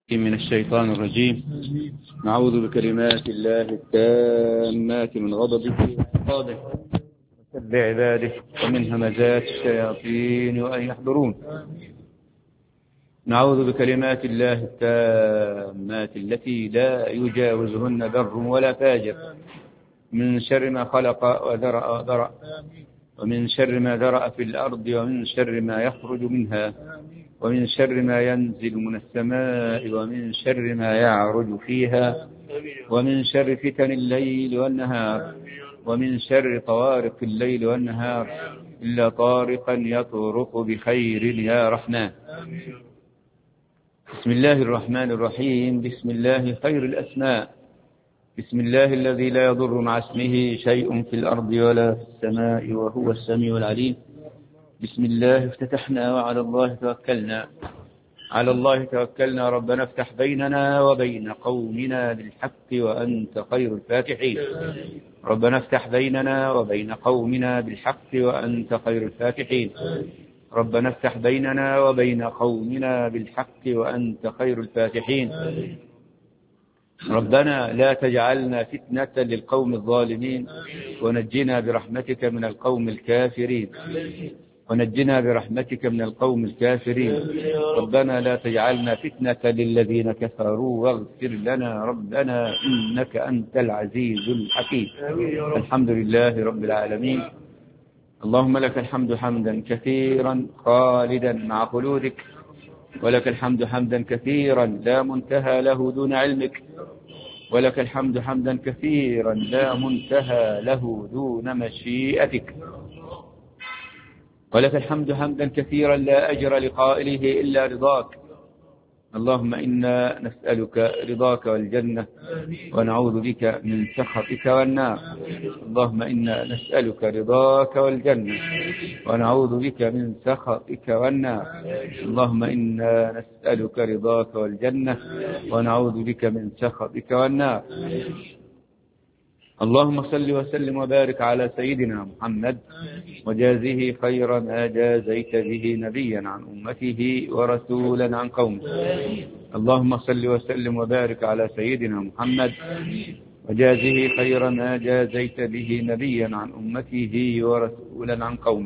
من الشيطان الرجيم. نعوذ بكلمات الله التامات من غضبه وعقابه وسب عباده ومن همزات الشياطين وأن يحضرون. نعوذ بكلمات الله التامات التي لا يجاوزهن بر ولا فاجر من شر ما خلق وذرأ ومن شر ما ذرأ في الأرض ومن شر ما يخرج منها ومن شر ما ينزل من السماء ومن شر ما يعرج فيها ومن شر فتن الليل والنهار ومن شر طوارق الليل والنهار إلا طارقا يطرق بخير يا رحمن. بسم الله الرحمن الرحيم. بسم الله خير الأسماء. بسم الله الذي لا يضر مع اسمه شيء في الأرض ولا في السماء وهو السميع العليم. بسم الله افتتحنا وعلى الله توكلنا. على الله توكلنا. ربنا افتح بيننا وبين قومنا بالحق وأنت خير الفاتحين. ربنا افتح بيننا وبين قومنا بالحق وأنت خير الفاتحين. ربنا افتح بيننا وبين قومنا بالحق وأنت خير الفاتحين. ربنا لا تجعلنا فتنة للقوم الظالمين ونجنا برحمتك من القوم الكافرين. ونجنا برحمتك من القوم الكافرين. ربنا لا تجعلنا فتنة للذين كفروا واغفر لنا ربنا إنك أنت العزيز الحكيم. الحمد لله رب العالمين. اللهم لك الحمد حمدا كثيرا خالدا مع خلودك، ولك الحمد حمدا كثيرا لا منتهى له دون علمك، ولك الحمد حمدا كثيرا لا منتهى له دون مشيئتك، ولك الحمد حمدا كثيرا لا أجر لقائله إلا رضاك. اللهم إنا نسألك رضاك والجنة ونعوذ بك من سخطك والنار. اللهم إنا نسألك رضاك والجنة ونعوذ بك من سخطك والنار. اللهم إنا نسألك رضاك والجنة ونعوذ بك من سخطك والنار. اللهم صل وسلم وبارك على سيدنا محمد وجازه خير ما جازيت به نبيا عن أمته ورسولا عن قومه. اللهم صل وسلم وبارك على سيدنا محمد وجازه خير ما جازيت به نبيا عن أمته ورسولا عن قومه.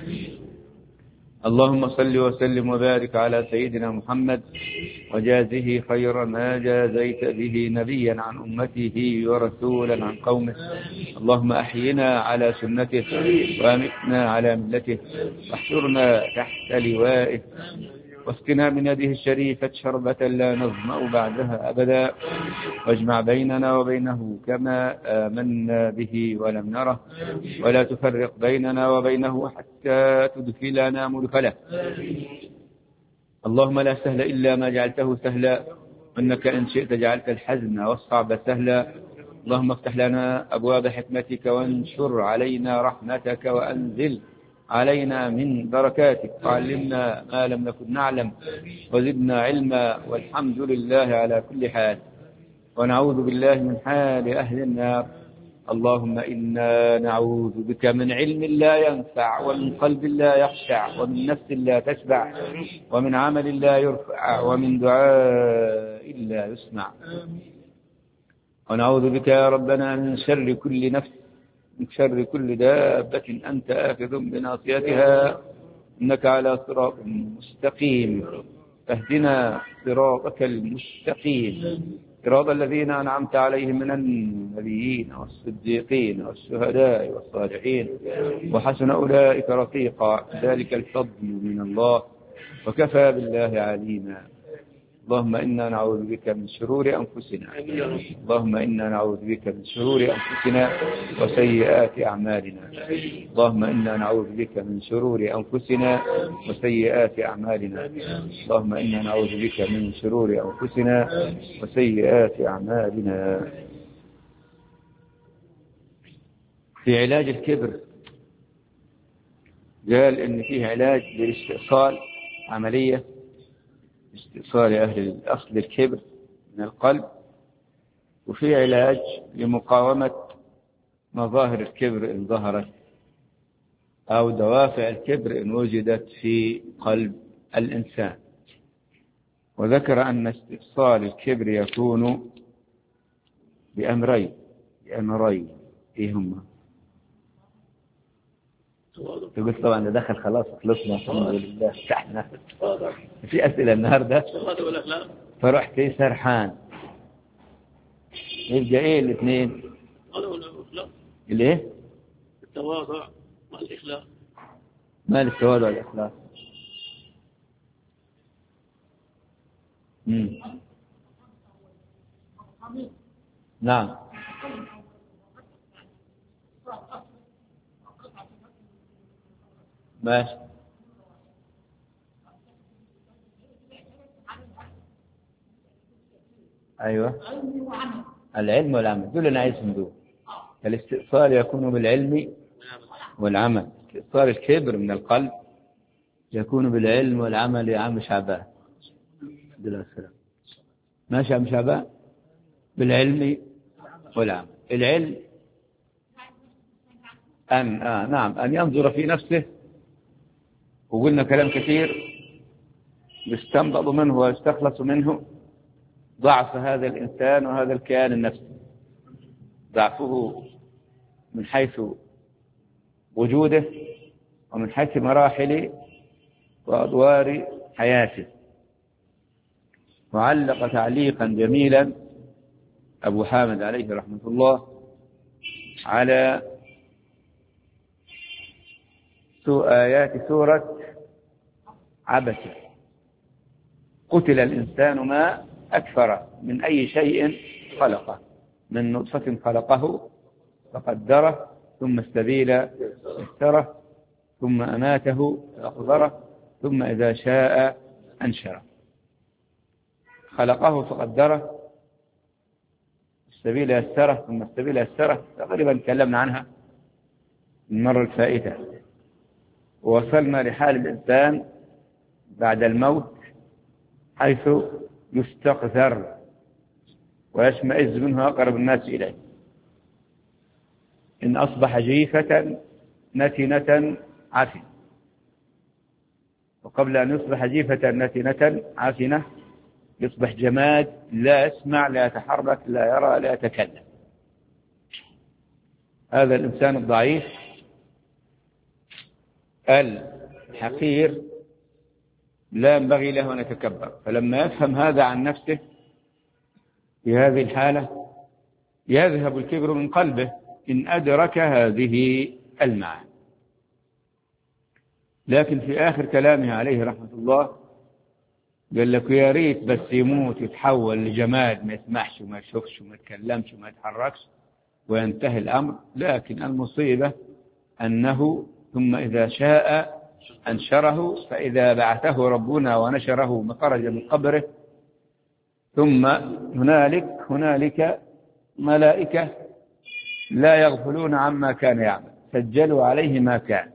اللهم صل وسلم وبارك على سيدنا محمد وجازه خير ما جازيت به نبيا عن أمته ورسولا عن قومه. اللهم أحينا على سنته وأمتنا على ملته واحشرنا تحت لوائه واسقنا من يده الشريفة شربة لا نظمأ بعدها أبدا، واجمع بيننا وبينه كما آمنا به ولم نره، ولا تفرق بيننا وبينه حتى تدخلنا مدخله. اللهم لا سهل إلا ما جعلته سهلا، وإنك إن شئت جعلت الحزن والصعب سهلا. اللهم افتح لنا أبواب حكمتك وانشر علينا رحمتك وأنزل علينا من بركاتك، وعلمنا ما لم نكن نعلم وزدنا علما، والحمد لله على كل حال. ونعوذ بالله من حال أهل النار. اللهم إنا نعوذ بك من علم لا ينفع ومن قلب لا يخشع ومن نفس لا تشبع ومن عمل لا يرفع ومن دعاء لا يسمع. ونعوذ بك يا ربنا من شر كل نفس، من شر كل دابة أنت آخذ بناصيتها، إنك على صراط مستقيم. فاهدنا صراطك المستقيم، صراط الذين أنعمت عليهم من النبيين والصديقين والشهداء والصالحين وحسن أولئك رفيقا. ذلك الفضل من الله وكفى بالله عليما. اللهم إنا نعوذ بك من شرور أنفسنا. اللهم إنا نعوذ بك من شرور أنفسنا وسيئات أعمالنا. اللهم إنا نعوذ بك من شرور أنفسنا وسيئات أعمالنا. اللهم إنا نعوذ بك من شرور أنفسنا وسيئات أعمالنا. في علاج الكبر قال إن فيه علاج للاستئصال، عملية استئصال أهل الأصل الكبر من القلب، وفي علاج لمقاومة مظاهر الكبر إن ظهرت أو دوافع الكبر إن وجدت في قلب الإنسان. وذكر أن استئصال الكبر يكون بأمرين. إيه هما؟ تقول طبعا ده دخل خلاص خلصنا الحمد لله ارتحنا. في أسئلة النهاردة فرحت سرحان. يبقى إيه الاثنين؟ الإيه؟ التواضع والإخلاص. ما التواضع والإخلاص؟ نعم. ماشي. أيوة. العلم والعمل دول أنا عايزهم دول. الاستئصال يكون بالعلم والعمل. استئصال الكبر من القلب يكون بالعلم والعمل يا عم شعبان. ماشي يا عم شعبان. بالعلم والعمل. العلم أن ينظر في نفسه، وقلنا كلام كثير يستنبط منه ويستخلص منه ضعف هذا الإنسان وهذا الكيان النفسي، ضعفه من حيث وجوده ومن حيث مراحل وأدوار حياته. وعلق تعليقا جميلا أبو حامد عليه رحمة الله على آيات سورة عبسة: قتل الإنسان ما أكفره من أي شيء خلقه، من نطفة خلقه فقدره ثم السبيل يسره ثم أماته فأقبره ثم إذا شاء أنشره. خلقه فقدره، السبيل يسره ثم السبيل يسره، تقريبا تكلمنا عنها المرة الفائتة. ووصلنا لحال الإنسان بعد الموت حيث يستقذر ويشمئز منه أقرب الناس إليه. إن أصبح جيفة نتنة عفنة. وقبل أن يصبح جيفة نتنة عفنة يصبح جماد، لا يسمع لا يتحرك لا يرى لا يتكلم. هذا الإنسان الضعيف الحقير لا ينبغي له أن يتكبر. فلما يفهم هذا عن نفسه في هذه الحالة يذهب الكبر من قلبه إن أدرك هذه المعاني. لكن في آخر كلامه عليه رحمة الله قال لك يا ريت بس يموت يتحول لجماد ما يسمعش وما يشوفش وما يتكلمش وما يتحركش وينتهي الأمر. لكن المصيبة أنه ثم إذا شاء أنشره، فإذا بعثه ربنا ونشره مخرج من قبره ثم هنالك ملائكة لا يغفلون عما كان يعمل، سجلوا عليه ما كان،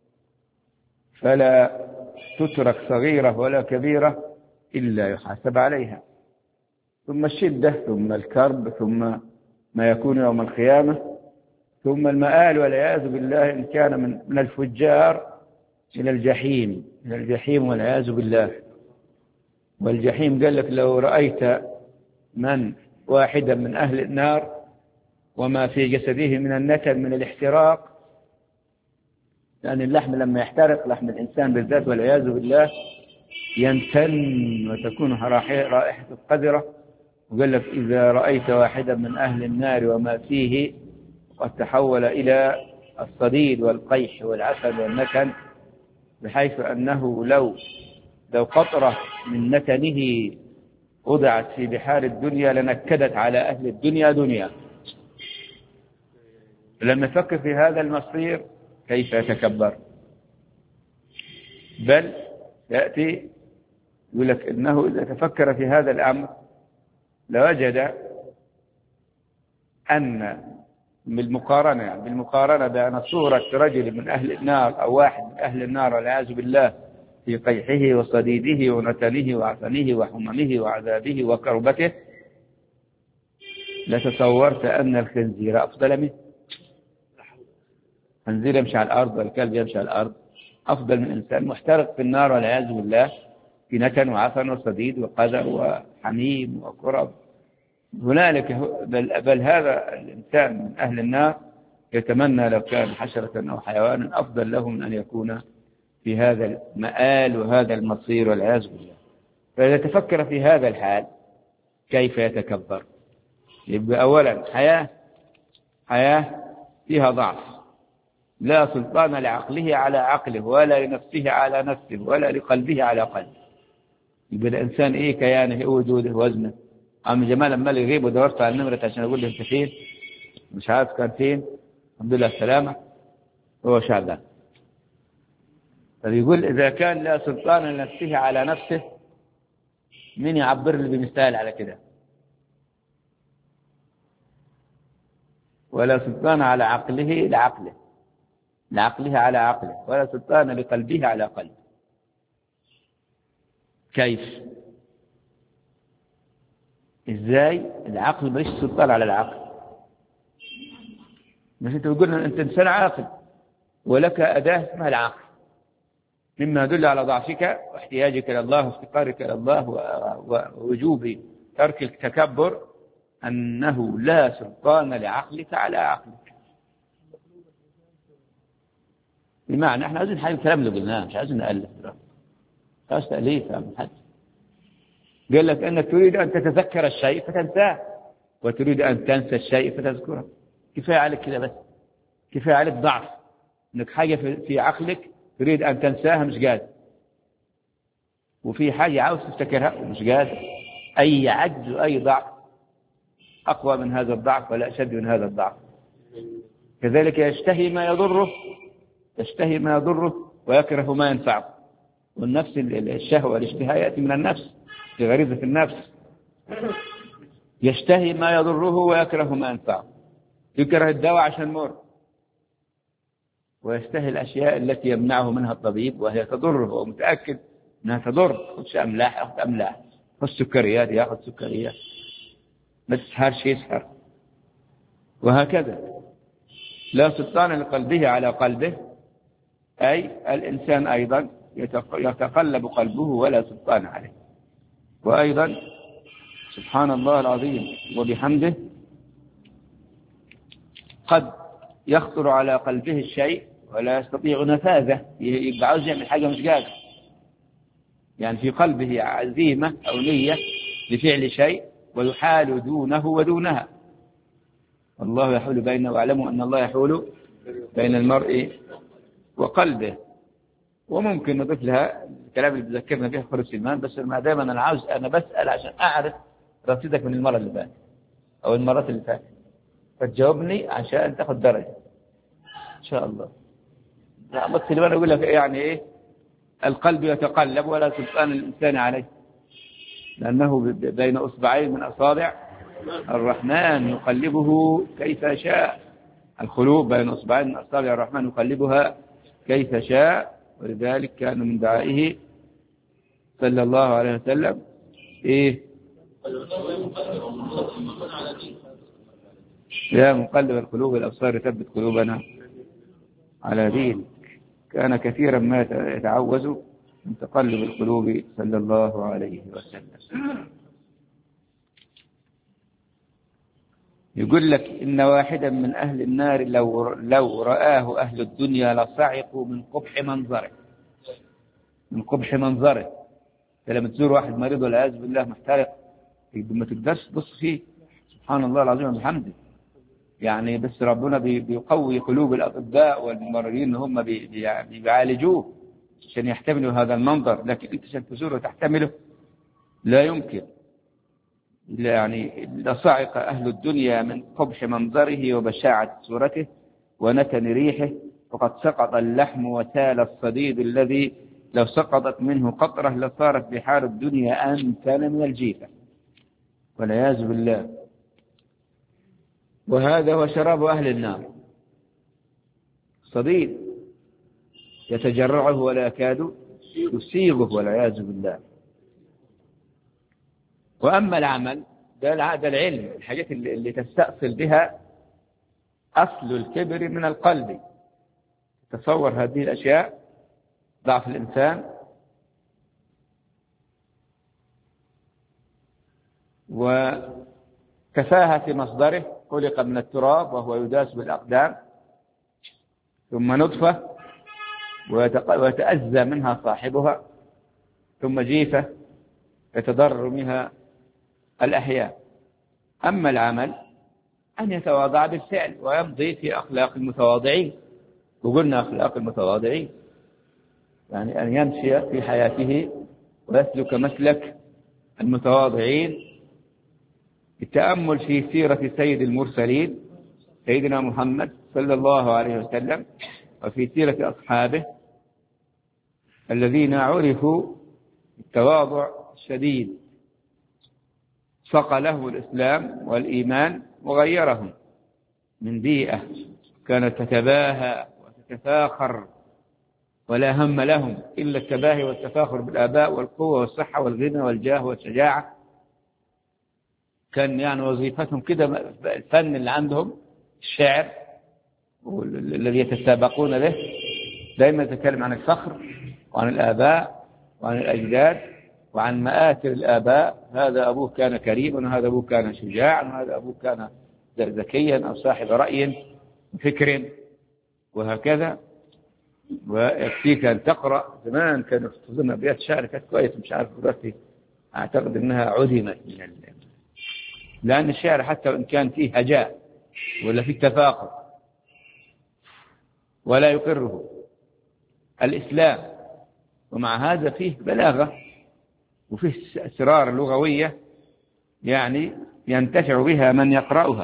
فلا تترك صغيرة ولا كبيرة إلا يحاسب عليها. ثم الشدة ثم الكرب ثم ما يكون يوم القيامة ثم المآل والعياذ بالله إن كان من الفجار إلى الجحيم والعياذ بالله. والجحيم قال لك لو رأيت من واحدا من أهل النار وما في جسده من النتن من الاحتراق، لأن اللحم لما يحترق لحم الإنسان بالذات والعياذ بالله ينتن وتكون رائحة قذرة. وقال لك إذا رأيت واحدا من أهل النار وما فيه قد تحول إلى الصديد والقيح والعسل والنتن، بحيث أنه لو قطرة من نتنه وضعت في بحار الدنيا لنكدت على أهل الدنيا دنيا. لما يفكر في هذا المصير كيف يتكبر؟ بل يأتي يقول لك إنه إذا تفكر في هذا الأمر لوجد أن بالمقارنة بأن صورة رجل من أهل النار أو واحد من أهل النار والعياذ بالله في قيحه وصديده ونتنه وعفنه وحممه وعذابه وكربته لتصورت أن الخنزير أفضل منه. خنزير يمشي على الأرض والكلب يمشي على الأرض أفضل من إنسان محترق في النار والعياذ بالله في نتن وعفن وصديد وقدر وحميم وكرب. هنالك بل هذا الإنسان من أهل النار يتمنى لو كان حشرة أو حيوانا أفضل له من أن يكون في هذا المآل وهذا المصير والعياذ بالله. فإذا تفكر في هذا الحال كيف يتكبر؟ يبقى أولا حياة فيها ضعف، لا سلطان لعقله على عقله ولا لنفسه على نفسه ولا لقلبه على قلبه. يبقى الإنسان إيه كيانه، إيه وجوده، وزنه. عم جمال لما يغيب ودورت على النمرة عشان أقول له أنت فين، مش عارف كان فين، الحمد لله السلامة، هو شعبان. فبيقول إذا كان لا سلطان لنفسه على نفسه، مين يعبر لي بمثال على كده؟ ولا سلطان على عقله لعقله على عقله، ولا سلطان لقلبه على قلبه. كيف؟ إزاي العقل ماليش سلطان على العقل؟ مش أنت بتقول أنت إنسان عاقل ولك أداة اسمها العقل، مما يدل على ضعفك واحتياجك إلى الله وافتقارك إلى الله ووجوب ترك التكبر، أنه لا سلطان لعقلك على عقلك. بمعنى احنا عايزين حاجة الكلام اللي قلناه، مش عايزين نألف، مش عايز تأليف من حد. قال لك أنك تريد أن تتذكر الشيء فتنساه، وتريد أن تنسى الشيء فتذكره. كفاية عليك كده بس، كفاية عليك ضعف، أنك حاجة في عقلك تريد أن تنساها مش قادر، وفي حاجة عاوز تفتكرها ومش قادر. أي عجز وأي ضعف أقوى من هذا الضعف ولا أشد من هذا الضعف. كذلك يشتهي ما يضره ويكره ما ينفعه. والنفس الشهوة الاشتهاء يأتي من النفس، في غريزة النفس. يشتهي ما يضره ويكره ما ينفعه، يكره الدواء عشان مر، ويشتهي الأشياء التي يمنعه منها الطبيب وهي تضره، ومتأكد أنها تضر. خذ أملاح يأخذ أملاح، خذ سكريات يأخذ سكريات، ما تسهرش يسهر، وهكذا. لا سلطان لقلبه على قلبه، أي الإنسان أيضا يتقلب قلبه ولا سلطان عليه. وأيضا سبحان الله العظيم وبحمده قد يخطر على قلبه الشيء ولا يستطيع نفاذه، يبقى عاوز يعمل حاجة مش قادر، يعني في قلبه عزيمة أو نية لفعل شيء ويحال دونه ودونها. الله يحول بينه، واعلموا أن الله يحول بين المرء وقلبه. وممكن نضيف لها الكلام اللي بذكرنا به خالد سلمان، بس ما دام أنا بسأل عشان أعرف رصيدك من المرة اللي فاتت أو المرات اللي فاتت، فتجاوبني عشان تاخد درجة إن شاء الله. بس سلمان أقول لك يعني إيه القلب يتقلب ولا سلطان الإنسان عليه، لأنه بين أصبعين من أصابع الرحمن يقلبه كيف شاء. القلوب بين أصبعين من أصابع الرحمن يقلبها كيف شاء. ولذلك كان من دعائه صلى الله عليه وسلم إيه؟ يا مقلب القلوب الأبصار ثبت قلوبنا على دينك. كان كثيرا ما يتعوز من تقلب القلوب صلى الله عليه وسلم. يقول لك إن واحدا من أهل النار لو رآه أهل الدنيا لصعقوا من قبح منظره. من قبح منظره. لما تزور واحد مريض والعياذ بالله محترق ما تقدرش تبص فيه، سبحان الله العظيم وبحمده. يعني بس ربنا بيقوي قلوب الأطباء والممرضين ان هم بيعالجوه عشان يحتملوا هذا المنظر، لكن انت عشان تزوره وتحتمله لا يمكن. يعني لصعق أهل الدنيا من قبح منظره وبشاعة صورته ونتن ريحه، وقد سقط اللحم وتال الصديد الذي لو سقطت منه قطرة لصارت بحار الدنيا أمثال من الجيفة والعياذ بالله. وهذا هو شراب أهل النار، صديد يتجرعه ولا يكاد يسيغه والعياذ بالله. وأما العمل ده العلم، الحاجات اللي تستأصل بها أصل الكبر من القلب. تصور هذه الأشياء، ضعف الإنسان وتفاهة في مصدره، خلق من التراب وهو يداس بالأقدام، ثم نطفة ويتأذى منها صاحبها، ثم جيفة يتضرر منها الأحياء. أما العمل أن يتواضع بالفعل ويمضي في أخلاق المتواضعين. وقلنا أخلاق المتواضعين يعني أن يمشي في حياته ويسلك مسلك المتواضعين بالتأمل في سيرة سيد المرسلين سيدنا محمد صلى الله عليه وسلم، وفي سيرة أصحابه الذين عرفوا بالتواضع الشديد، صقله الإسلام والإيمان وغيرهم من بيئة كانت تتباهى وتتفاخر ولا هم لهم إلا التباهي والتفاخر بالآباء والقوة والصحة والغنى والجاه والشجاعة. كان يعني وظيفتهم كده، الفن اللي عندهم الشعر الذي يتسابقون به، دائما يتكلم عن الفخر وعن الآباء وعن الأجداد وعن مآثر الآباء. هذا أبوه كان كريما، وهذا أبوه كان شجاعا، وهذا أبوه كان ذكيا أو صاحب رأي وفكر وهكذا. ويكفيك أن تقرأ، زمان كانوا يخصصون أبيات شعر كانت كويس، مش عارف دلوقتي أعتقد أنها عدمت لأن الشعر حتى وإن كان فيه هجاء ولا فيه تفاخر ولا يقره الإسلام، ومع هذا فيه بلاغة وفيه أسرار لغوية يعني ينتفع بها من يقرأها.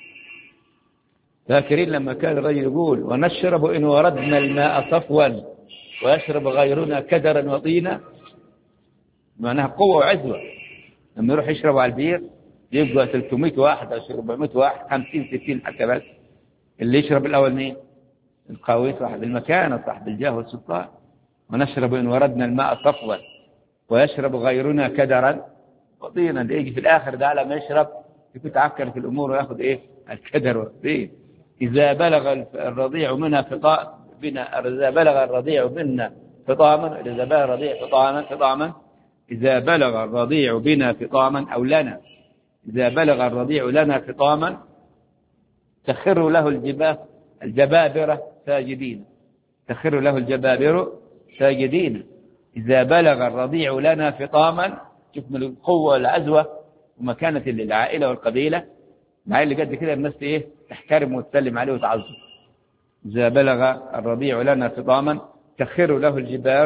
فاكرين لما كان الرجل يقول ونشرب إن وردنا الماء صفوا ويشرب غيرنا كدرا وطينا، معناها قوة وعزوة. لما يروح يشربوا على البير يبقى 300 واحد أو 400 واحد 50 60 حتى، بس اللي يشرب الأول مين؟ القوي صاحب المكانة صاحب الجاه والسلطان. ونشرب إن وردنا الماء صفوا ويشرب غيرنا كدرا وطينا. اللي يجي في الآخر ده لما يشرب يكون تعكر في الأمور ويأخذ إيه؟ الكدر والطين. إذا بلغ الرضيع منا إذا بلغ الرضيع منا فطاما، إذا بلغ الرضيع فطاما إذا بلغ الرضيع بنا فطاما أو لنا، إذا بلغ الرضيع لنا فطاما تخر له الجبابرة ساجدين، تخر له الجبابرة ساجدين. إذا بلغ الرضيع لنا فطاما، شوف من القوة والعزوة ومكانة للعائلة والقبيلة. العائلة اللي قد كده الناس إيه؟ تحترم وتسلم عليه وتعظم. إذا بلغ الرضيع لنا فطاما تخر له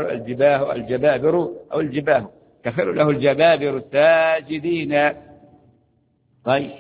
الجبابر تخر له الجبابر ساجدين. طيب،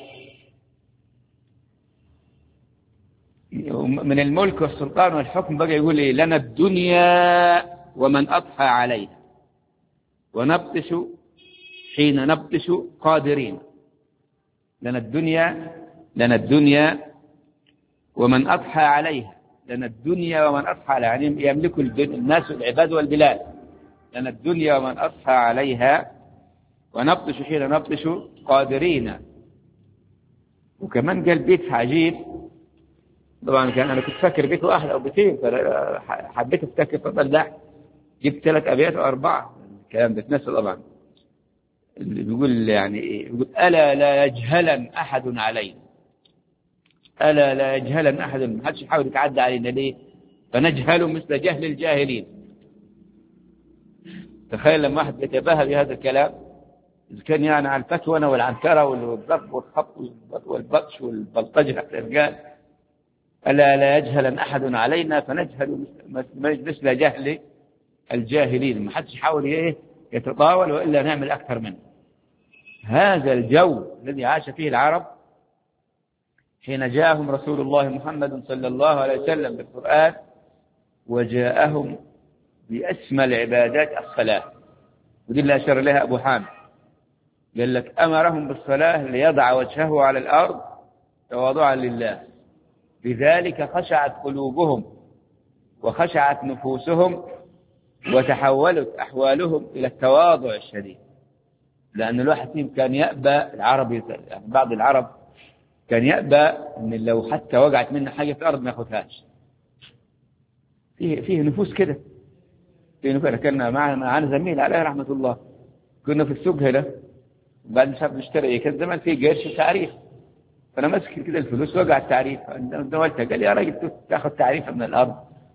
من الملك والسلطان والحكم بقى يقول إيه؟ لنا الدنيا ومن أضحى عليها ونبطش حين نبطش قادرين. لنا الدنيا ومن أضحى عليها، لنا الدنيا ومن أضحى عليها يعني يملك الناس العباد والبلاد. لنا الدنيا ومن أضحى عليها ونبطش حين نبطش قادرين. وكمان قال بيت عجيب، طبعا كان أنا كنت فاكر بيت واحد أو بيتين فحبيت أفتكر فطلع جبت 3 أبيات أو 4. الكلام ده تنسى طبعا. اللي بيقول يعني إيه؟ بيقول ألا لا يجهلن أحد علينا، ألا لا يجهلن أحد، ما حدش يحاول يتعدى علينا. ليه؟ فنجهل مثل جهل الجاهلين. تخيل لما واحد يتباهى بهذا الكلام، إذا كان يعني على الفتوى والعنكرة والضرب والخط والبطش والبلطجة قال ألا لا يجهلن أحد علينا فنجهل مثل جهل الجاهلين. ما حدش يحاول يتطاول وإلا نعمل أكثر منه. هذا الجو الذي عاش فيه العرب حين جاءهم رسول الله محمد صلى الله عليه وسلم بالقرآن، وجاءهم بأسمى العبادات الصلاة. ودي اللي أشار لها أبو حامد، قال لك أمرهم بالصلاة ليضع وجهه على الأرض تواضعا لله، لذلك خشعت قلوبهم وخشعت نفوسهم وتحولت أحوالهم إلى التواضع الشديد. لأن الواحد فيهم كان يأبى، العرب يعني بعض العرب كان يأبى أن لو حتى وقعت منه حاجة في الأرض ما ياخذهاش. فيه نفوس كده، فيه نفوس. كنا معنا زميل عليه رحمة الله، كنا في السوق هنا بعد مش عارف نشتري ايه. كان زمان في قرش وتعريف، فانا ماسك كده الفلوس وقع التعريف، نولتها قال لي يا راجل تاخذ تعريفه من الارض.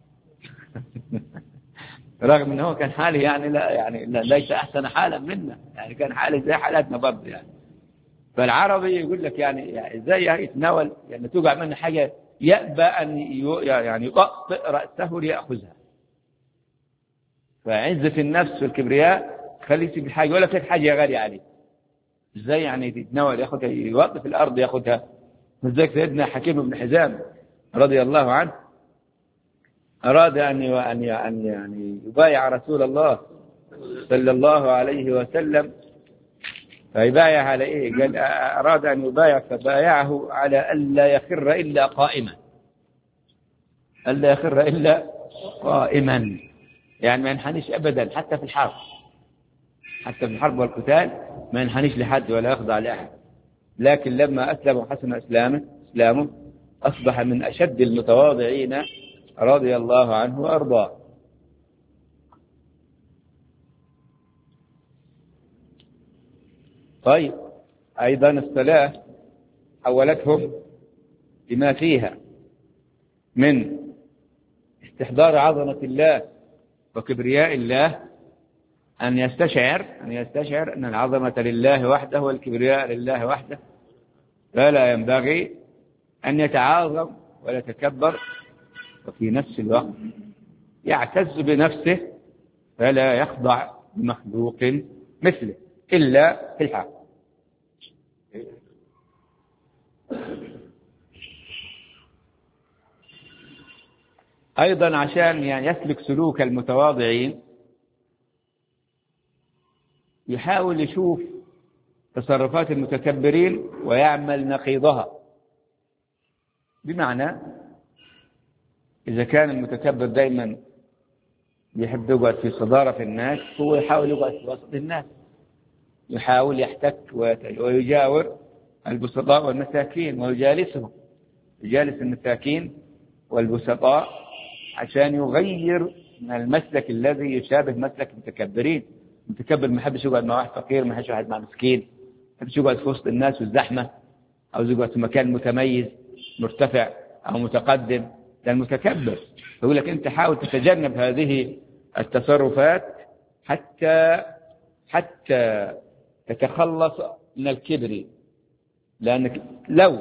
رغم انه هو كان حالي يعني لا ليس احسن حالا منا، يعني كان حالي زي حالاتنا برضه يعني. فالعربي يقول لك يعني ازاي يتناول يعني توقع منه حاجه يأبى ان يعني يطأطئ رأسه ليأخذها. فعزة النفس والكبرياء خليه يسيب الحاجه، ولا كانت حاجه غاليه عليه. ازاي يعني يتناول ياخذها يوقف في الارض ياخذها؟ ولذلك سيدنا حكيم بن حزام رضي الله عنه أراد أن يعني يبايع رسول الله صلى الله عليه وسلم. فيبايع على إيه؟ قال أراد أن يبايع فبايعه على ألا يخر إلا قائما، ألا يخر إلا قائما، يعني ما ينحنيش أبدا حتى في الحرب، حتى في الحرب والقتال ما ينحنيش لحد ولا يخضع لأحد. لكن لما أسلم وحسن إسلامه أصبح من أشد المتواضعين رضي الله عنه وأرضاه. طيب أيضا الصلاة حولتهم بما فيها من استحضار عظمة الله وكبرياء الله أن يستشعر أن العظمة لله وحده والكبرياء لله وحده، فلا ينبغي أن يتعاظم ولا يتكبر، وفي نفس الوقت يعتز بنفسه فلا يخضع لمخلوق مثله إلا في الحق. أيضا عشان يعني يسلك سلوك المتواضعين يحاول يشوف تصرفات المتكبرين ويعمل نقيضها. بمعنى إذا كان المتكبر دائما يحب يقعد في صدارة في الناس، هو يحاول يقعد في وسط الناس، يحاول يحتك ويجاور البسطاء والمساكين ويجالسهم، يجالس المساكين والبسطاء عشان يغير من المسلك الذي يشابه مسلك المتكبرين. المتكبر ما يحبش يقعد مع واحد فقير، ما يحبش يقعد مع مسكين، ما يحبش يقعد في وسط الناس والزحمة، أو يقعد في مكان متميز مرتفع أو متقدم. ده المتكبر. يقول لك أنت حاول تتجنب هذه التصرفات حتى تتخلص من الكبر، لأنك لو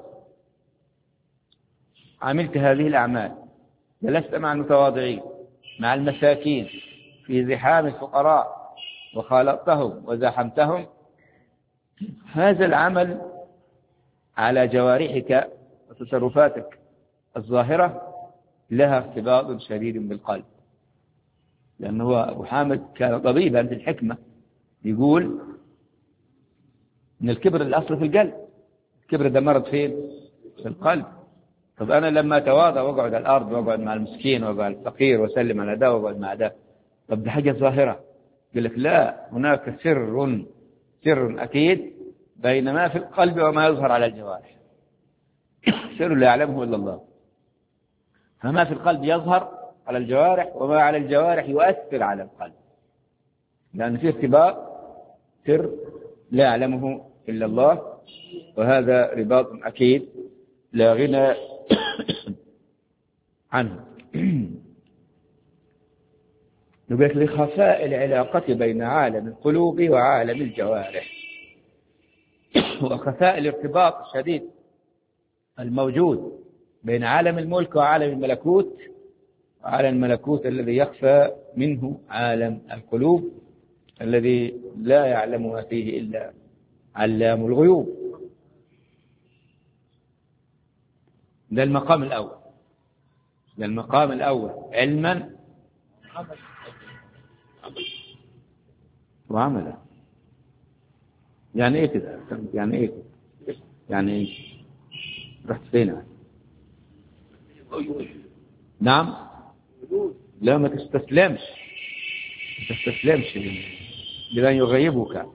عملت هذه الأعمال جلست مع المتواضعين مع المساكين في زحام الفقراء وخالطتهم وزحمتهم، هذا العمل على جوارحك وتصرفاتك الظاهرة لها ارتباط شديد بالقلب. لأنه أبو حامد كان طبيبا في الحكمة، يقول إن الكبر الأصل في القلب. الكبر ده مرض فين؟ في القلب. طب أنا لما أتواضع وأقعد على الأرض وأقعد مع المسكين وأقعد الفقير وأسلم على ده وأقعد مع ده، طب ده حاجة ظاهرة. يقول لك لا، هناك سر أكيد بين ما في القلب وما يظهر على الجوارح. سر لا يعلمه إلا الله. فما في القلب يظهر على الجوارح، وما على الجوارح يؤثر على القلب، لأن في ارتباط سر لا يعلمه إلا الله، وهذا رباط أكيد لا غنى عنه. نقول لخفاء العلاقة بين عالم القلوب وعالم الجوارح، وخفاء الارتباط الشديد الموجود بين عالم الملك وعالم الملكوت، وعالم الملكوت الذي يخفى منه عالم القلوب الذي لا يعلم ما فيه إلا علام الغيوب. ده المقام الأول، علما وعملا. يعني ايه كده؟ يعني ايه؟ يعني رحت فين؟ نعم، لا ما تستسلمش لمن يغيبك.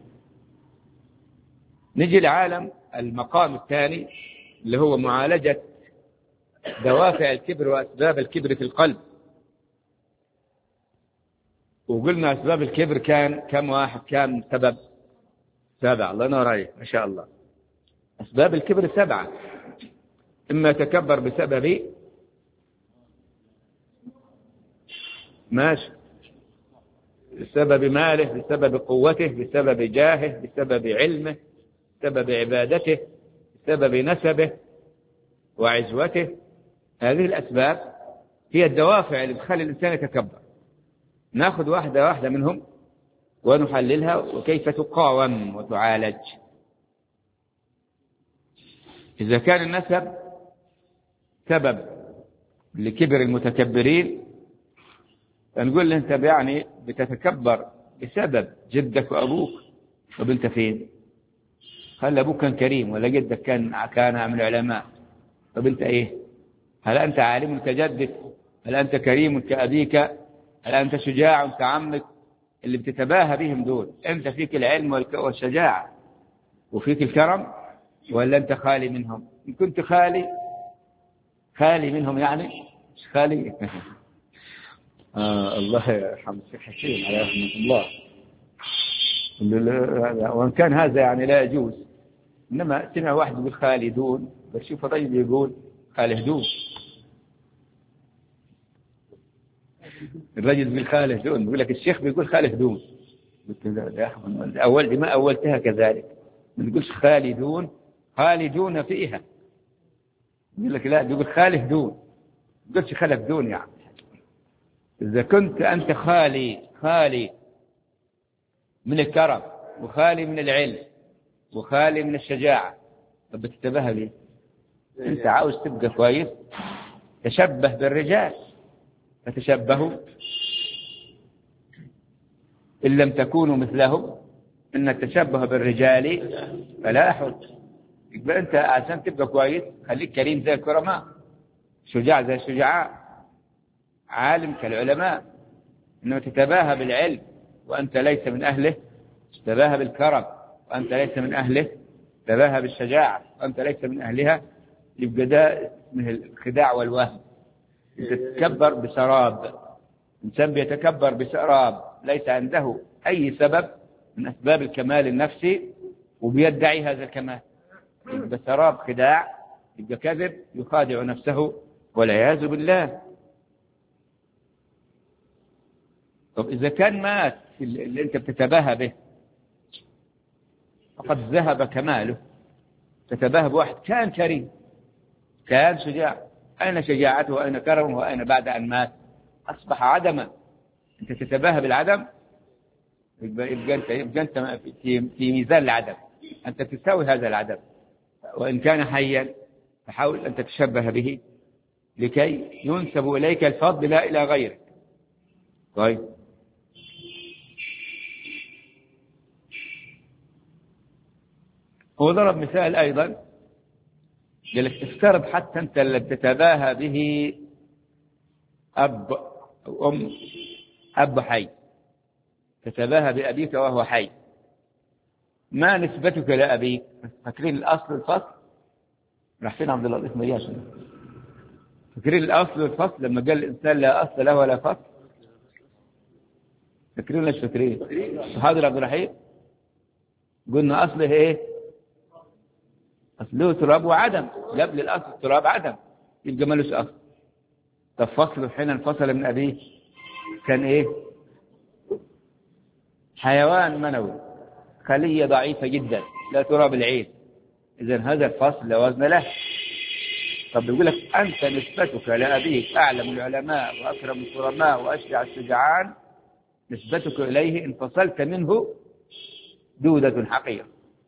نجي لعالم المقام الثاني اللي هو معالجة دوافع الكبر وأسباب الكبر في القلب. وقلنا أسباب الكبر كان كم واحد؟ كان سبب 7. الله ينور عليك، ما شاء الله. أسباب الكبر 7. إما يتكبر بسبب ماشي، بسبب ماله، بسبب قوته، بسبب جاهه، بسبب علمه، بسبب عبادته، بسبب نسبه وعزوته. هذه الأسباب هي الدوافع اللي تخلي الإنسان يتكبر. نأخذ واحدة واحدة منهم ونحللها وكيف تقاوم وتعالج. إذا كان النسب سبب لكبر المتكبرين، فنقول له أنت يعني بتتكبر بسبب جدك وأبوك. طب أنت فين؟ هل أبوك كان كريم ولا جدك كان من العلماء؟ طب أنت إيه؟ هل أنت عالم كجدك؟ هل أنت كريم كأبيك؟ هل أنت شجاع كعمك؟ اللي بتتباهى بهم دول، أنت فيك العلم والشجاعة وفيك الكرم، ولا أنت خالي منهم؟ إن كنت خالي منهم يعني مش خالي. الله يرحم الشيخ حسين عليه رحمة الله. وإن كان هذا يعني لا يجوز، إنما سمع واحد يقول خالدون، بشوف الرجل يقول خالدون، الرجل يقول خالدون، يقول لك الشيخ بيقول خالدون. قلت له ما أولتها كذلك، ما تقولش خالدون فيها. يقول لك لا، تقول خالدون، ما تقولش خالدون. يعني إذا كنت أنت خالي من الكرم وخالي من العلم وخالي من الشجاعة، طب بتتباهى ليه؟ أنت عاوز تبقى كويس، تشبه بالرجال، فتشبهوا إن لم تكونوا مثلهم، إن التشبه بالرجال فلاح. يبقى أنت عشان تبقى كويس خليك كريم زي الكرماء، شجاع زي الشجعاء، عالم كالعلماء. إنما تتباهى بالعلم وأنت ليس من أهله، تتباهى بالكرم وأنت ليس من أهله، تتباهى بالشجاعة وأنت ليس من أهلها، يبقى ده اسمه الخداع والوهم. تتكبر بسراب، إنسان بيتكبر بسراب ليس عنده أي سبب من أسباب الكمال النفسي وبيدعي هذا الكمال، يبقى سراب خداع، يبقى كذب، يخادع نفسه والعياذ بالله. طب إذا كان مات اللي أنت بتتباهى به فقد ذهب كماله، تتباهى بواحد كان كريم كان شجاع، أين شجاعته وأين كرمه وأين بعد أن مات؟ أصبح عدما. أنت تتباهى بالعدم، يبقى أنت في ميزان العدم، أنت تساوي هذا العدم. وإن كان حيا فحاول أن تتشبه به لكي ينسب إليك الفضل لا إلى غيرك. طيب، هو ضرب مثال أيضا، قال لك افترض حتى أنت اللي تتباهى به أب أو أم، أب حي، تتباهى بأبيك وهو حي، ما نسبتك لأبيك؟ فاكرين الأصل والفصل؟ راح فين عبد اللطيف مياش؟ فاكرين الأصل والفصل لما قال الإنسان لا أصل له ولا فصل؟ فاكرين ولا مش فاكرين؟ حاضر عبد الرحيم، قلنا أصله إيه؟ أصله تراب وعدم، قبل الأصل تراب عدم، يبقى مالوش أصل. طب فصله حين انفصل من أبيه كان إيه؟ حيوان منوي، خلية ضعيفة جدا لا تراب العين، إذن هذا الفصل لا وزن له. طب يقول لك أنت نسبتك لأبيك أعلم العلماء وأكرم الكرماء وأشجع الشجعان، نسبتك إليه انفصلت منه دودة حقيرة،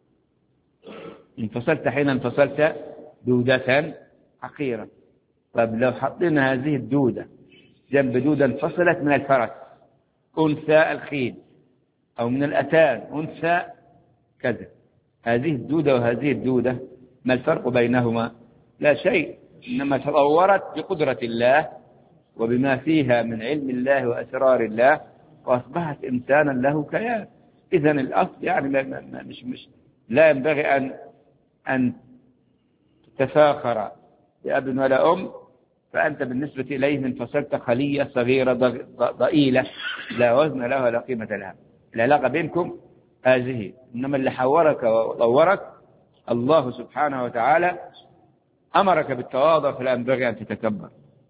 انفصلت حين انفصلت دودة حقيرة. طب لو حطينا هذه الدودة جنب دودة انفصلت من الفرس، أنثى الخيل، أو من الأتان أنثى كذا، هذه الدودة وهذه الدودة ما الفرق بينهما؟ لا شيء، إنما تطورت بقدرة الله وبما فيها من علم الله وأسرار الله، وأصبحت إنسانا له كيان. إذن الأصل يعني لا ينبغي أن تتفاخر بأب ولا أم، فأنت بالنسبة إليه انفصلت خلية صغيرة ضئيلة لا وزن لها ولا قيمة لها. العلاقة بينكم هذه، إنما اللي حورك وطورك الله سبحانه وتعالى أمرك بالتواضع، فلا ينبغي أن تتكبر.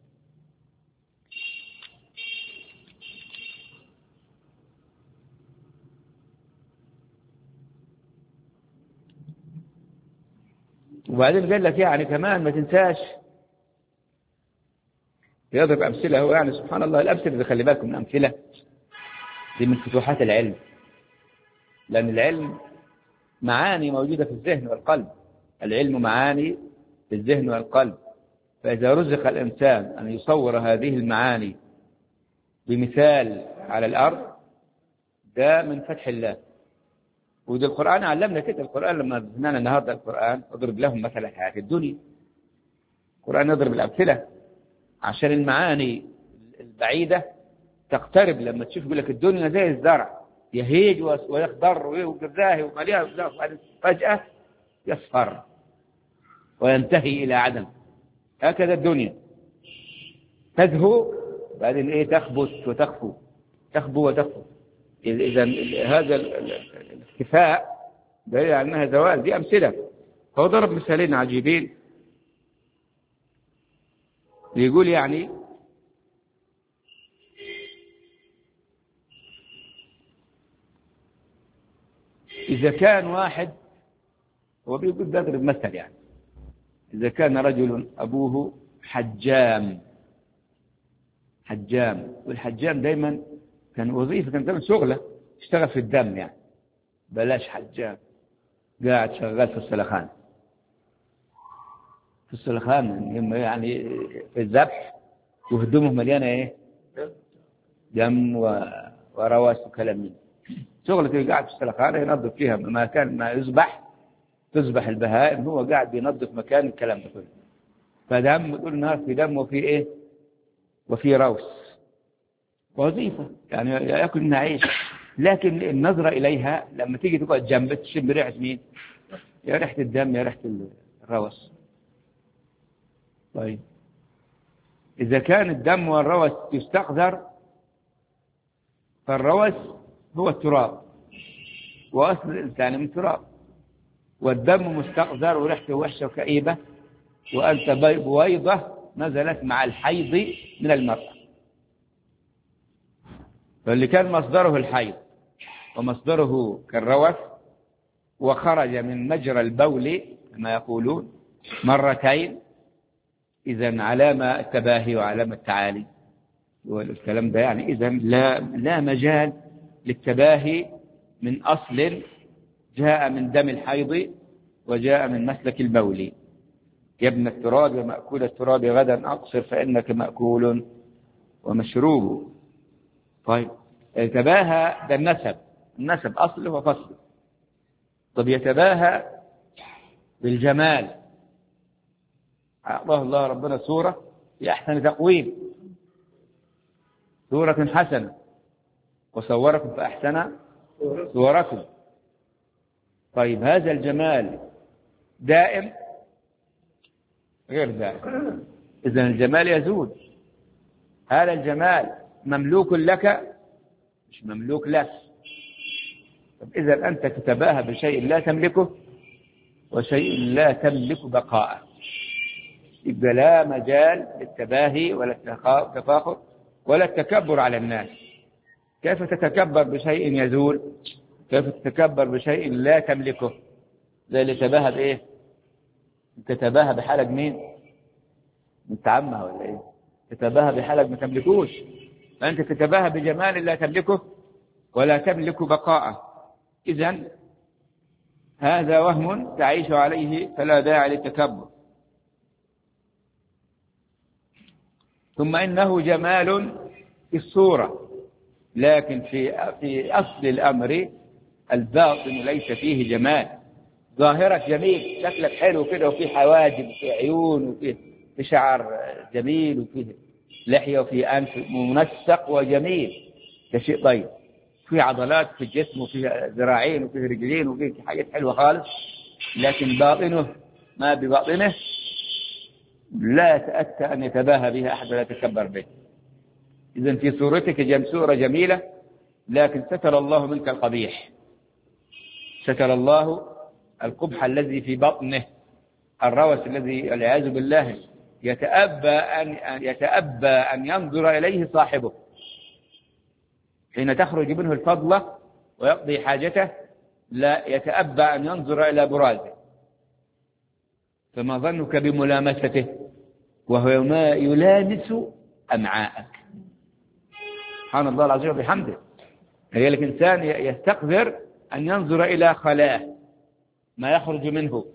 وبعدين قال لك يعني كمان ما تنساش يضرب أمثلة. هو يعني سبحان الله الأمثلة اللي خلي بالكم من الأمثلة دي من فتوحات العلم، لأن العلم معاني موجودة في الذهن والقلب. العلم معاني في الذهن والقلب، فإذا رزق الإنسان أن يصور هذه المعاني بمثال على الأرض ده من فتح الله. وده القرآن علمنا كده. القرآن لما نزلنا النهارده القرآن اضرب لهم مثل حياة الدنيا. القرآن يضرب الأمثلة عشان المعاني البعيدة تقترب. لما تشوف يقول لك الدنيا زي الزرع يهيج ويخضر ويزاهي ومليان، فجأة يصفر وينتهي إلى عدم. هكذا الدنيا تزهو بعدين إيه تخبث وتخفو، تخبو وتخفو. إذا هذا الاختفاء دليل على أنها زوال. دي أمثلة. فهو ضرب مثالين عجيبين. يقول يعني إذا كان واحد، هو بيقول بضرب مثل يعني، إذا كان رجل أبوه حجام، والحجام دايما كان وظيفة، كان دايما شغله اشتغل في الدم يعني، بلاش حجام قاعد شغال في السلخان، يعني في الذبح، وهدومه مليانة ايه دم وروس وكلام من شغلته. قاعد في السلخان ينظف فيها مكان ما يذبح، تذبح البهائم، هو قاعد بينظف مكان الكلام ده كله. فدم طول النهار في دم وفي ايه وفي روس، وظيفة يعني يأكل منها عيش. لكن النظرة إليها لما تيجي تقعد جنبه تشم ريحة مين؟ يا ريحة الدم يا ريحة الروس. طيب إذا كان الدم والروس يستقذر، فالروس هو التراب، وأصل الإنسان من تراب، والدم مستقذر وريحته وحشة وكئيبة، وأنت بويضة نزلت مع الحيض من المرأة. فاللي كان مصدره الحيض ومصدره كالروث، وخرج من مجرى البول كما يقولون مرتين، إذن علامة التباهي وعلامة التعالي والكلام ده يعني. إذن لا مجال للتباهي من أصل جاء من دم الحيض وجاء من مسلك البول. يا ابن التراب ومأكول التراب غدا أقصر فإنك مأكول ومشروب. طيب يتباهى ده النسب أصله وفصله. طب يتباهى بالجمال، أعطاه الله ربنا صورة في أحسن تقويم، صورة حسنة، وصوركم فأحسن صوركم. طيب هذا الجمال دائم غير دائم. إذن الجمال يزول. هذا الجمال مملوك لك مش مملوك لك. طب إذا أنت تتباهى بشيء لا تملكه وشيء لا تملك بقاءه، يبقى لا مجال للتباهي ولا التفاخر ولا التكبر على الناس. كيف تتكبر بشيء يزول؟ كيف تتكبر بشيء لا تملكه؟ زي اللي تباهى بإيه؟ تتباهى بحلق مين؟ انت عمها ولا إيه؟ تتباهى بحلق ما تملكوش، فأنت تتباهى بجمال لا تملكه ولا تملك بقاءه. إذن هذا وهم تعيش عليه، فلا داعي للتكبر. ثم إنه جمال في الصورة، لكن في أصل الأمر الباطن ليس فيه جمال. ظاهرك جميل، شكلك حلو كده، وفي حواجب وفي عيون وفي شعر جميل وفيه لحية وفي أنف منسق وجميل، ده شيء طيب. في عضلات في الجسم وفي ذراعين وفي رجلين وفي حاجات حلوة خالص، لكن باطنه ما بباطنه لا تأتى أن يتباهى بها أحد ولا يتكبر به. إذن في صورتك صورة جميلة، لكن ستر الله منك القبيح. ستر الله القبح الذي في بطنه، الروث الذي والعياذ بالله يتأبى أن ينظر إليه صاحبه حين تخرج منه الفضلة ويقضي حاجته، لا يتأبى أن ينظر إلى برازه. فما ظنك بملامسته وهو ما يلامس أمعاءك؟ سبحان الله العظيم وبحمده. لذلك الإنسان يستقذر أن ينظر إلى خلاه، ما يخرج منه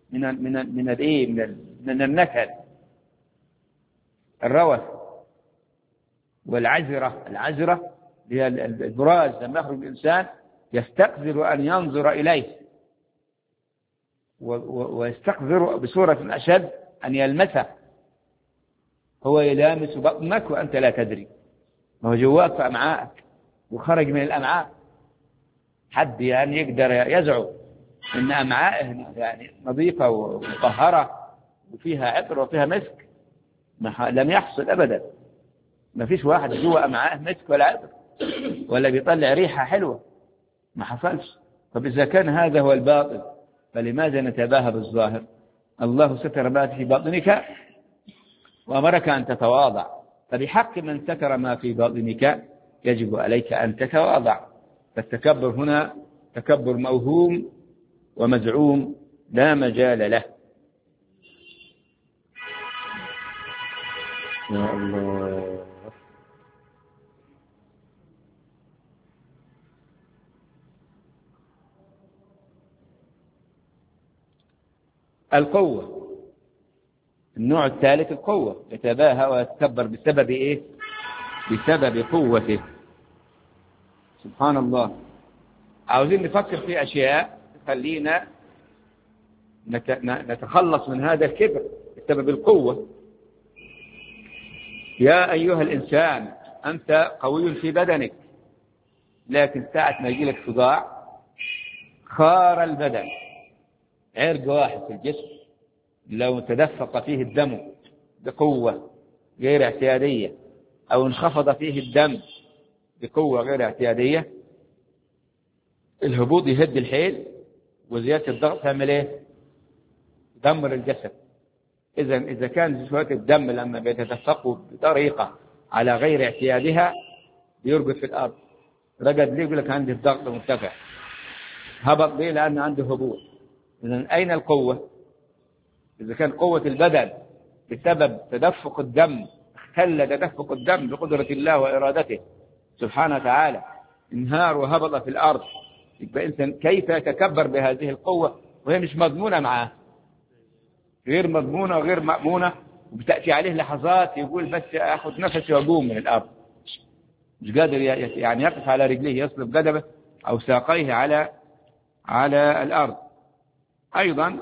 من النكد، الروث والعذرة. العذرة هي البراز، لما يخرج الإنسان يستقذر أن ينظر إليه، ويستقذر بصورة أشد أن يلمسه. هو يلامس بطنك وأنت لا تدري، وهو جواك في أمعائك وخرج من الأمعاء. حد يعني يقدر يزعم إن أمعائه يعني نظيفة ومطهرة وفيها عطر وفيها مسك؟ لم يحصل أبدا. ما فيش واحد جوا أمعائه مسك ولا عطر ولا بيطلع ريحة حلوة، ما حصلش. طب إذا كان هذا هو الباطل فلماذا نتباهى بالظاهر؟ الله ستر ما في باطنك وأمرك أن تتواضع، فبحق من ستر ما في باطنك يجب عليك أن تتواضع. فالتكبر هنا تكبر موهوم ومزعوم لا مجال له. يا الله. القوة، النوع الثالث القوة، يتباهى ويتكبر بسبب إيه؟ بسبب قوته. سبحان الله. عاوزين نفكر في أشياء تخلينا نتخلص من هذا الكبر بسبب القوة. يا أيها الإنسان أنت قوي في بدنك، لكن ساعة ما يجي لك صداع خار البدن، عرق واحد في الجسم لو تدفق فيه الدم بقوة غير اعتيادية أو انخفض فيه الدم بقوة غير اعتيادية، الهبوط يهد الحيل وزيادة الضغط تعمل ايه؟ دمر الجسد. إذا كان شوية الدم لما بيتدفقوا بطريقة على غير اعتيادها بيرقد في الأرض. رقد ليه؟ يقول لك عندي الضغط مرتفع. هبط ليه؟ لأن عنده هبوط. إذن أين القوة؟ إذا كان قوة البدن بسبب تدفق الدم، اختل تدفق الدم بقدرة الله وإرادته سبحانه وتعالى، انهار وهبط في الأرض، يبقى إنسان كيف يتكبر بهذه القوة وهي مش مضمونة معاه، غير مضمونة وغير مأمونة، وبتأتي عليه لحظات يقول بس أخذ نفسي وأقوم من الأرض، مش قادر يعني يقف على رجليه، يصلب قدمه أو ساقيه على الأرض. أيضا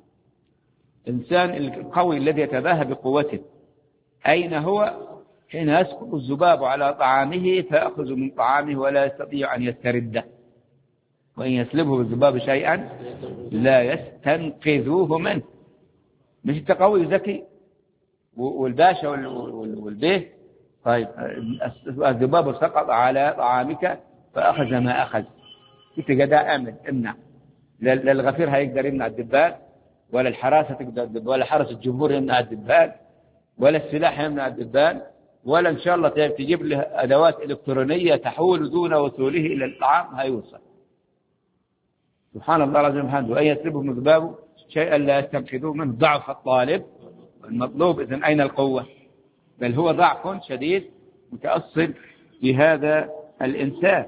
الإنسان القوي الذي يتباهى بقوته أين هو؟ حين يسقط الذباب على طعامه فيأخذ من طعامه ولا يستطيع أن يسترده، وإن يسلبه الذباب شيئا لا يستنقذوه منه. مش انت قوي ذكي والباشا والبيه، طيب الذباب سقط على طعامك فأخذ ما أخذ، انت قداء أمن امنع. لا الغفير هيقدر يمنع الدبان، ولا الحراسة تقدر، ولا حرس الجمهور يمنع الدبان، ولا السلاح يمنع الدبان، ولا إن شاء الله تجيب له أدوات إلكترونية تحول دون وصوله إلى الطعام هيوصل. سبحان الله العظيم وبحمده. أن يسلبهم الذباب شيئا لا يستنقذوه منه ضعف الطالب والمطلوب. إذن أين القوة؟ بل هو ضعف شديد متأصل في هذا الإنسان.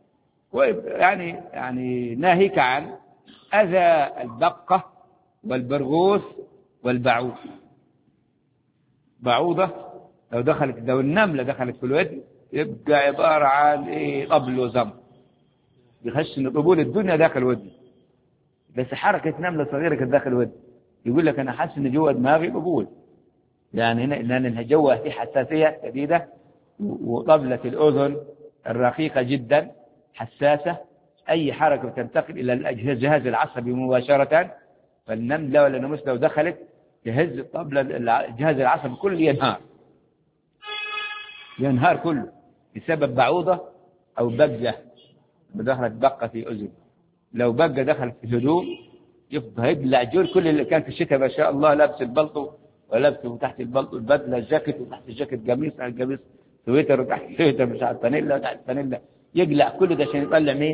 يعني ناهيك عن أذى البقة والبرغوث والبعوض. بعوضة لو النملة دخلت في الودن يبقى عبارة عن طبل وزم، يخش ان طبول الدنيا داخل ودني، بس حركة نملة صغيرة كانت داخل ودني يقول لك أنا حاسس إن جوا دماغي طبول، يعني هنا لأن جوا في حساسية شديدة، وطبلة الأذن الرقيقة جدا حساسة، أي حركة تنتقل إلى الجهاز العصبي مباشرة، فالنملة ولا الناموس لو دخلت يهز الطبلة الجهاز العصبي كله ينهار كله بسبب بعوضة أو بجة دخلت بقة في أذن. لو بقى دخل في الهدوم يفضل يبلع جول كل اللي كان في الشتاء ما شاء الله لابس البلطو ولابس تحت البلطو البدله الجاكيت وتحت الجاكيت قميص على القميص سويتر وتحت سويتر مش عارف فانيلا وتحت فانيلا يقلع كل ده عشان يطلع مين؟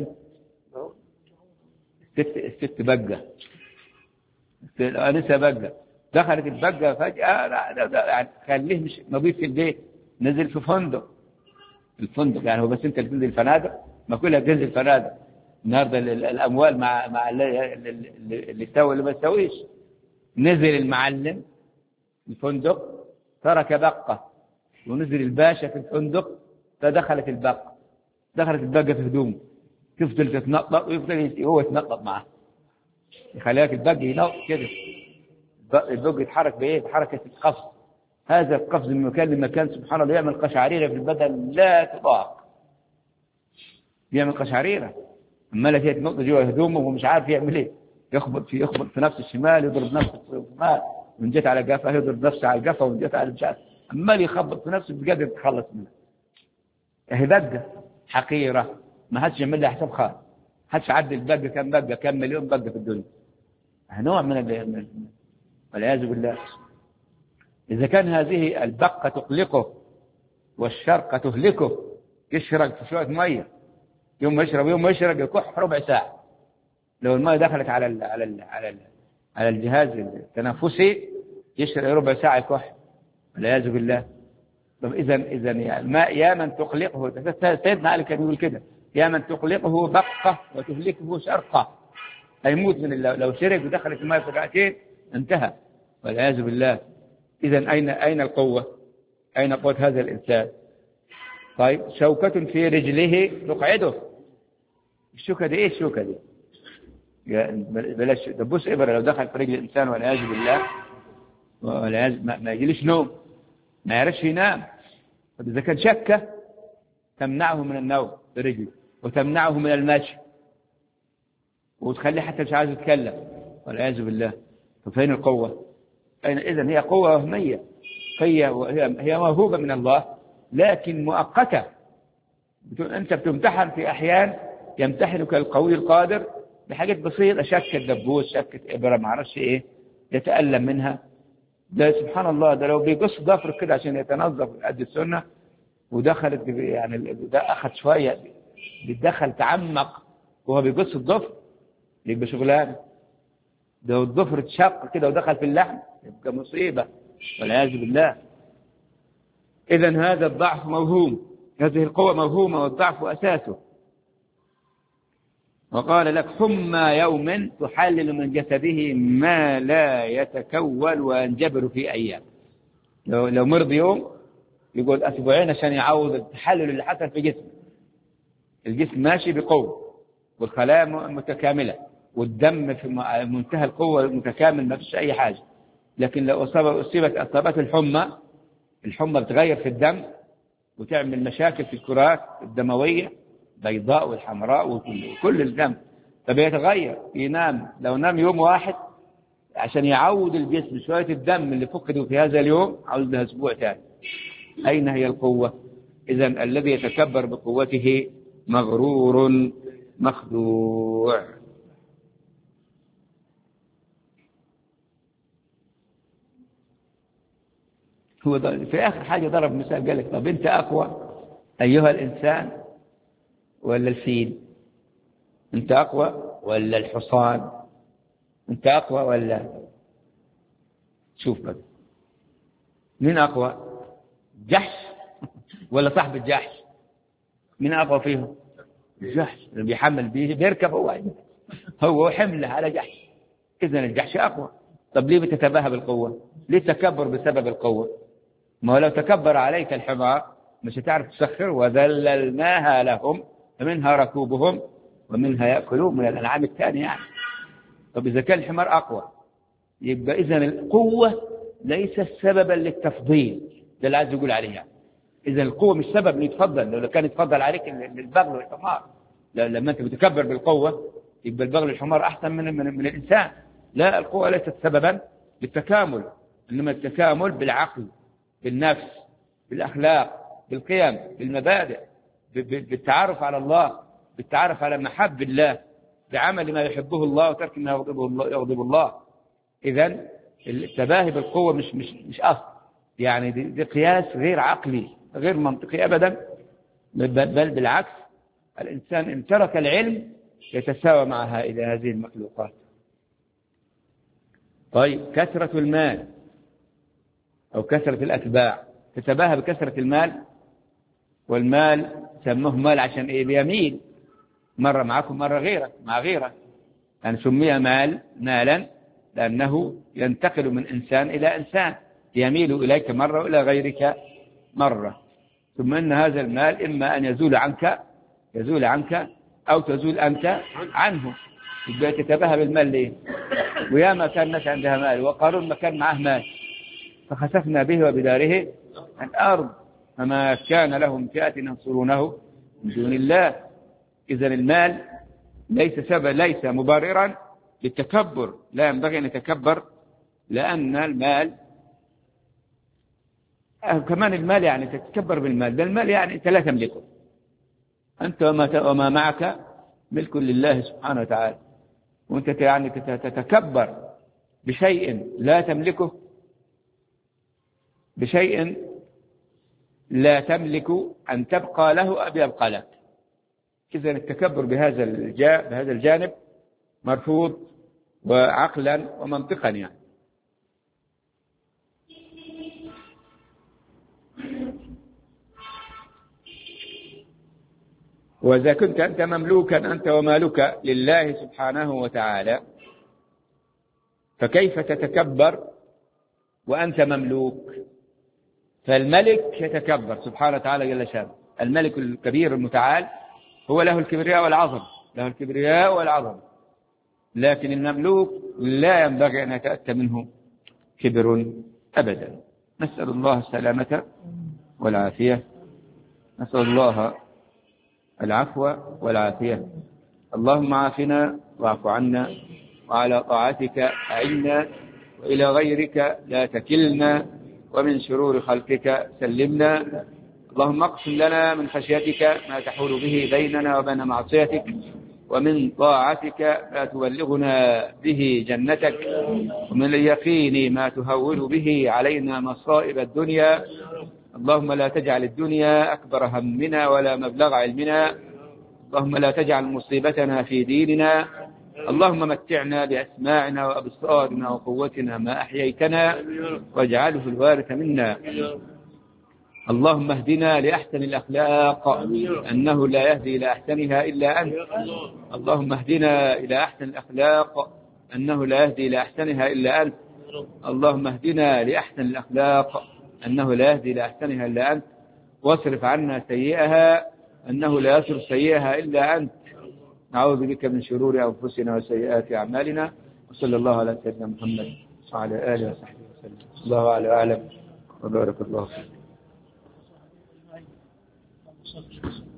الست بقه الانسه بقه دخلت البقه فجاه يعني خليه مش نظيف في البيت نزل في فندق الفندق يعني هو بس انت اللي تنزل فنادق ما كلها بتنزل فنادق النهارده الاموال مع اللي يسوي اللي ما يسويش نزل المعلم الفندق ترك بقه ونزل الباشا في الفندق فدخلت البقه في هدومه تفضل تتنطط ويفضل هو يتنطط معه يخليك البق ينط كده البق يتحرك بايه بحركه القفز هذا القفز من مكان لمكان سبحان الله يعمل قشعريره في البدن لا تطاق يعمل قشعريره اما لا تنط جوا هدومه ومش عارف يعمل ايه يخبط في نفس الشمال يضرب نفسه في الشمال ومن جت على قفاه يضرب نفسه على القفا ومن جت على الجاس اما يخبط في نفسه بقدر يتخلص منه هي بقه حقيره ما حدش يعمل لها حساب خالص حدش عدى البقه كم مليون بقه في الدنيا نوع من والعياذ بالله إذا كان هذه البقة تقلقه والشرقة تهلكه يشرق في شوية مية يوم ما يشرب يكح ربع ساعة لو المية دخلت على الجهاز التنفسي يشرب ربع ساعة يكح والعياذ بالله. طب إذا يعني يا من تقلقه سيدنا علي كان يقول كده يا من تقلقه بقة وتهلكه شرقة هيموت من لو شرب ودخلت الماء في ركعتين انتهى والعياذ بالله. إذا أين القوة؟ أين قوة هذا الإنسان؟ طيب شوكة في رجله تقعده الشوكة دي إيه الشوكة دي؟ بلاش دبوس إبرة لو دخل في رجل الإنسان والعياذ بالله ما يجيلش نوم ما يعرفش ينام. طب إذا كان شكة تمنعه من النوم برجله وتمنعه من المشي وتخليه حتى مش عايز يتكلم والعياذ بالله. فين القوة؟ إذن هي قوة وهمية هي موهوبة من الله لكن مؤقتة. أنت بتمتحن في أحيان يمتحنك القوي القادر بحاجات بسيطة شكة دبوس شكة إبرة ما عرفش إيه يتألم منها. ده سبحان الله ده لو بيقص ضفر كده عشان يتنظف قد السنة ودخلت يعني ده أخذ شوية بيتدخل تعمق وهو بيقص الضفر يبقى شغلان. ده الضفر اتشق كده ودخل في اللحم يبقى مصيبة والعياذ بالله. إذن هذا الضعف موهوم هذه القوة موهومة والضعف أساسه. وقال لك حمى يوم تحلل من جسده ما لا يتكون وينجبر في أيام. لو مرض يوم يقول أسبوعين عشان يعوض التحلل اللي حصل في جسمه. الجسم ماشي بقوة والخلايا متكاملة والدم في منتهى القوة متكامل ما فيش أي حاجة. لكن لو أصابت الحمى بتغير في الدم وتعمل مشاكل في الكرات الدموية بيضاء والحمراء وكل الدم فبيتغير ينام. لو نام يوم واحد عشان يعود الجسم شوية الدم اللي فقدوا في هذا اليوم عاوز له أسبوع ثاني. أين هي القوة؟ إذن الذي يتكبر بقوته مغرور مخدوع. هو في آخر حاجة ضرب مثال قال لك طب أنت أقوى أيها الإنسان ولا الفيل؟ أنت أقوى ولا الحصان؟ أنت أقوى ولا شوف بقى مين أقوى؟ جحش ولا صاحب الجحش؟ مين أقوى فيهم؟ الجحش اللي بيحمل بيركب هو حمله على جحش. إذن الجحش أقوى. طب ليه بتتباهى بالقوة؟ ليه تكبر بسبب القوة؟ ما هو لو تكبر عليك الحمار مش هتعرف تسخر وذللناها لهم فمنها ركوبهم ومنها يأكلون من الأنعام الثانية يعني. طب إذا كان الحمار أقوى يبقى إذن القوة ليست سببا للتفضيل ده اللي عايز يقول عليه يعني. إذن القوة مش سبب ليتفضل. لو كان يتفضل عليك البغل والحمار لما أنت بتكبر بالقوة يبقى البغل والحمار أحسن من الإنسان. لا القوة ليست سببا للتكامل إنما التكامل بالعقل بالنفس بالأخلاق بالقيم بالمبادئ بالتعرف على الله بالتعرف على محب الله بعمل ما يحبه الله وترك ما يغضب الله. إذن التباهي بالقوة مش أصل، يعني دي قياس غير عقلي غير منطقي أبدا، بل بالعكس، الإنسان إن ترك العلم يتساوى مع هذه المخلوقات. طيب كثرة المال أو كثرة الأتباع، تتباهى بكثرة المال، والمال سموه مال عشان إيه؟ بيميل مرة معكم مرة غيرك مع غيرك، يعني سمي مالا لأنه ينتقل من إنسان إلى إنسان، يميل إليك مرة وإلى غيرك مرة. ثم أن هذا المال إما أن يزول عنك أو تزول أنت عنه. يبقى تتباهى بالمال ليه؟ وياما كان الناس عندها مال، وقارون ما كان معه مال فخسفنا به وبداره الأرض فما كان لهم فئة ينصرونه من دون الله. إذن المال ليس مبررا للتكبر، لا ينبغي أن يتكبر، لأن المال كمان المال يعني تتكبر بالمال، بل المال يعني أنت لا تملكه، أنت وما معك ملك لله سبحانه وتعالى، وأنت يعني تتكبر بشيء لا تملكه، بشيء لا تملك أن تبقى له أو يبقى لك. إذن التكبر بهذا الجانب مرفوض، وعقلا ومنطقا يعني. وإذا كنت أنت مملوكا أنت ومالك لله سبحانه وتعالى، فكيف تتكبر وأنت مملوك؟ فالملك يتكبر سبحانه وتعالى جل شانه، الملك الكبير المتعال هو له الكبرياء والعظمة، لكن المملوك لا ينبغي أن يتأتى منه كبر أبدا. نسأل الله السلامة والعافية، نسأل الله العفو والعافية. اللهم عافنا واعف عنا، وعلى طاعتك أعنا، وإلى غيرك لا تكلنا، ومن شرور خلقك سلمنا. اللهم اقسم لنا من خشيتك ما تحول به بيننا وبين معصيتك، ومن طاعتك ما تبلغنا به جنتك، ومن اليقين ما تهون به علينا مصائب الدنيا. اللهم لا تجعل الدنيا أكبر همنا ولا مبلغ علمنا، اللهم لا تجعل مصيبتنا في ديننا، اللهم متعنا بأسماعنا وأبصارنا وقوتنا ما أحييتنا، واجعله الوارث منا. اللهم اهدنا لأحسن الأخلاق، أنه لا يهدي إلى أحسنها إلا أنت. اللهم اهدنا إلى أحسن الأخلاق، أنه لا يهدي إلى أحسنها إلا أنت. اللهم اهدنا لأحسن الأخلاق، أنه لا يهدي إلى أحسنها إلا أنت. واصرف عنا سيئها، أنه لا يصرف سيئها إلا أنت. نعوذ بك من شرور أنفسنا وسيئات أعمالنا. وصلى الله على سيدنا محمد وعلى آله وصحبه وسلم. الله أعلم وبارك الله فيك.